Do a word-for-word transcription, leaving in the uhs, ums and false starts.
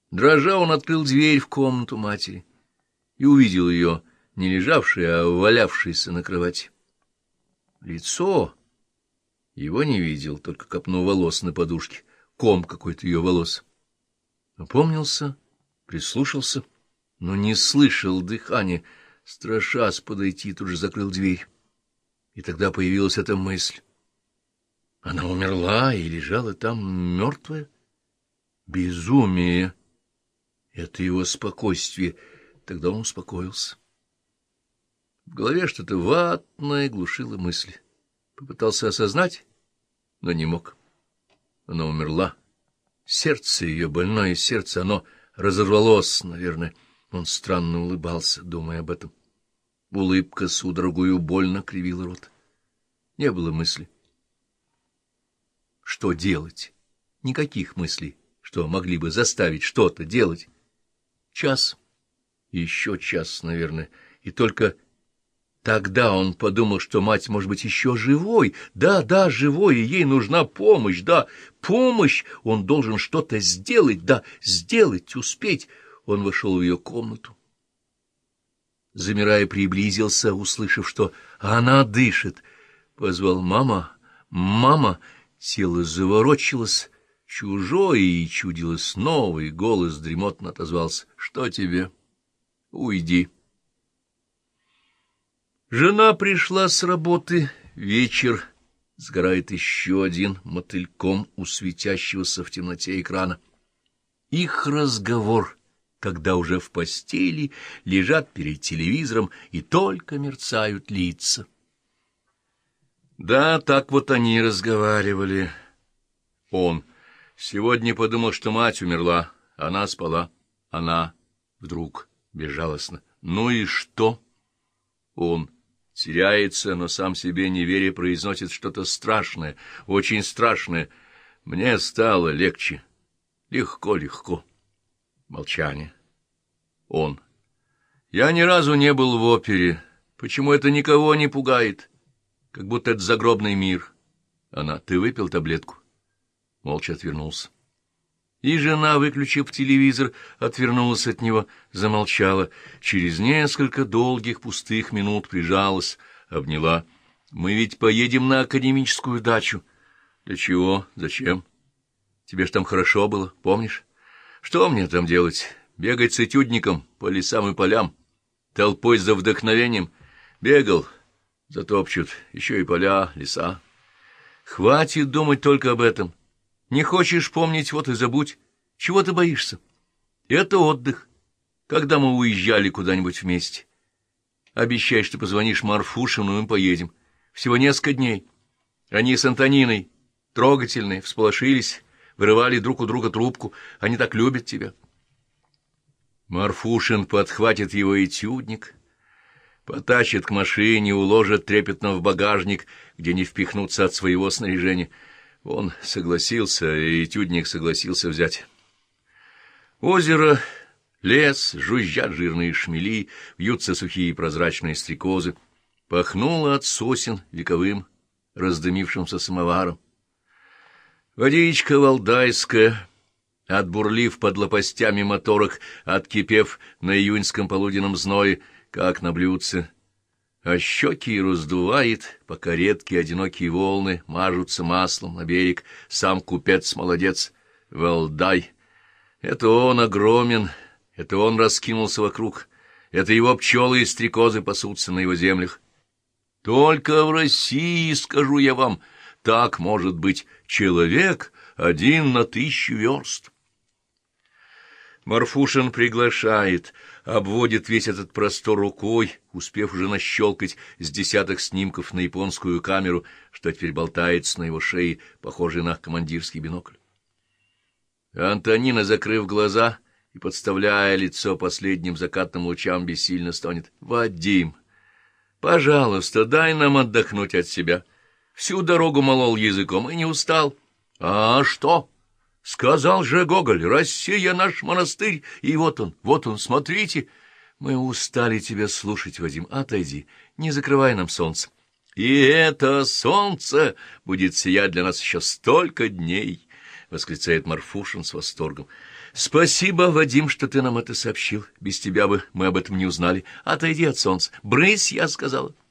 Дрожа, он открыл дверь в комнату матери и увидел ее, не лежавшей, а валявшейся на кровати. Лицо его не видел, только копну волос на подушке, ком какой-то ее волос. Опомнился, прислушался, но не слышал дыхания, страшась подойти, тут же закрыл дверь. И тогда появилась эта мысль. Она умерла и лежала там мертвая. Безумие! Это его спокойствие. Тогда он успокоился. В голове что-то ватное глушило мысли. Попытался осознать, но не мог. Она умерла. Сердце ее, больное сердце, оно разорвалось, наверное. Он странно улыбался, думая об этом. Улыбка судорогою больно кривила рот. Не было мысли. Что делать? Никаких мыслей, что могли бы заставить что-то делать. Час, еще час, наверное, и только тогда он подумал, что мать может быть еще живой. Да, да, живой, и ей нужна помощь, да, помощь. Он должен что-то сделать, да, сделать, успеть. Он вошел в ее комнату. Замирая, приблизился, услышав, что она дышит. Позвал: «Мама, мама!» Тело заворочилось, чужое, и чудилось новый голос дремотно отозвался: «Что тебе? Уйди». Жена пришла с работы, вечер, сгорает еще один мотыльком у светящегося в темноте экрана. Их разговор, когда уже в постели, лежат перед телевизором и только мерцают лица. Да, так вот они разговаривали. Он сегодня подумал, что мать умерла, она спала, она вдруг безжалостно. Ну и что? Он теряется, но сам себе не веря произносит что-то страшное, очень страшное. Мне стало легче. Легко-легко. Молчание. Он. Я ни разу не был в опере. Почему это никого не пугает? Как будто это загробный мир. Она. Ты выпил таблетку? Молча отвернулся. И жена, выключив телевизор, отвернулась от него, замолчала. Через несколько долгих пустых минут прижалась, обняла. Мы ведь поедем на академическую дачу. Для чего? Зачем? Тебе ж там хорошо было, помнишь? Что мне там делать? Бегать с этюдником по лесам и полям? Толпой за вдохновением? Бегал, затопчут, еще и поля, леса. Хватит думать только об этом. Не хочешь помнить, вот и забудь. Чего ты боишься? Это отдых. Когда мы уезжали куда-нибудь вместе. Обещай, что позвонишь Марфушину, и мы поедем. Всего несколько дней. Они с Антониной трогательные, всполошились, вырывали друг у друга трубку. Они так любят тебя. Марфушин подхватит его этюдник, потащит к машине, уложит трепетно в багажник, где не впихнуться от своего снаряжения. Он согласился, и этюдник согласился взять. Озеро, лес, жужжат жирные шмели, вьются сухие прозрачные стрекозы. Пахнуло от сосен вековым раздымившимся самоваром. Водичка валдайская, отбурлив под лопастями моторок, откипев на июньском полуденном зное, как на блюдце, а щеки раздувает, пока редкие одинокие волны мажутся маслом на берег. Сам купец молодец, Валдай. Это он огромен, это он раскинулся вокруг, это его пчелы и стрекозы пасутся на его землях. Только в России, скажу я вам, так может быть человек один на тысячу верст. Марфушин приглашает, обводит весь этот простор рукой, успев уже нащелкать с десяток снимков на японскую камеру, что теперь болтается на его шее, похожий на командирский бинокль. Антонина, закрыв глаза и подставляя лицо последним закатным лучам, бессильно стонет: «Вадим, пожалуйста, дай нам отдохнуть от себя. Всю дорогу молол языком и не устал». «А что? Сказал же Гоголь, Россия наш монастырь, и вот он, вот он, смотрите». «Мы устали тебя слушать, Вадим, отойди, не закрывай нам солнце». «И это солнце будет сиять для нас еще столько дней», — восклицает Марфушин с восторгом. Спасибо, Вадим, что ты нам это сообщил. Без тебя бы мы об этом не узнали. Отойди от солнца. Брысь, я сказала.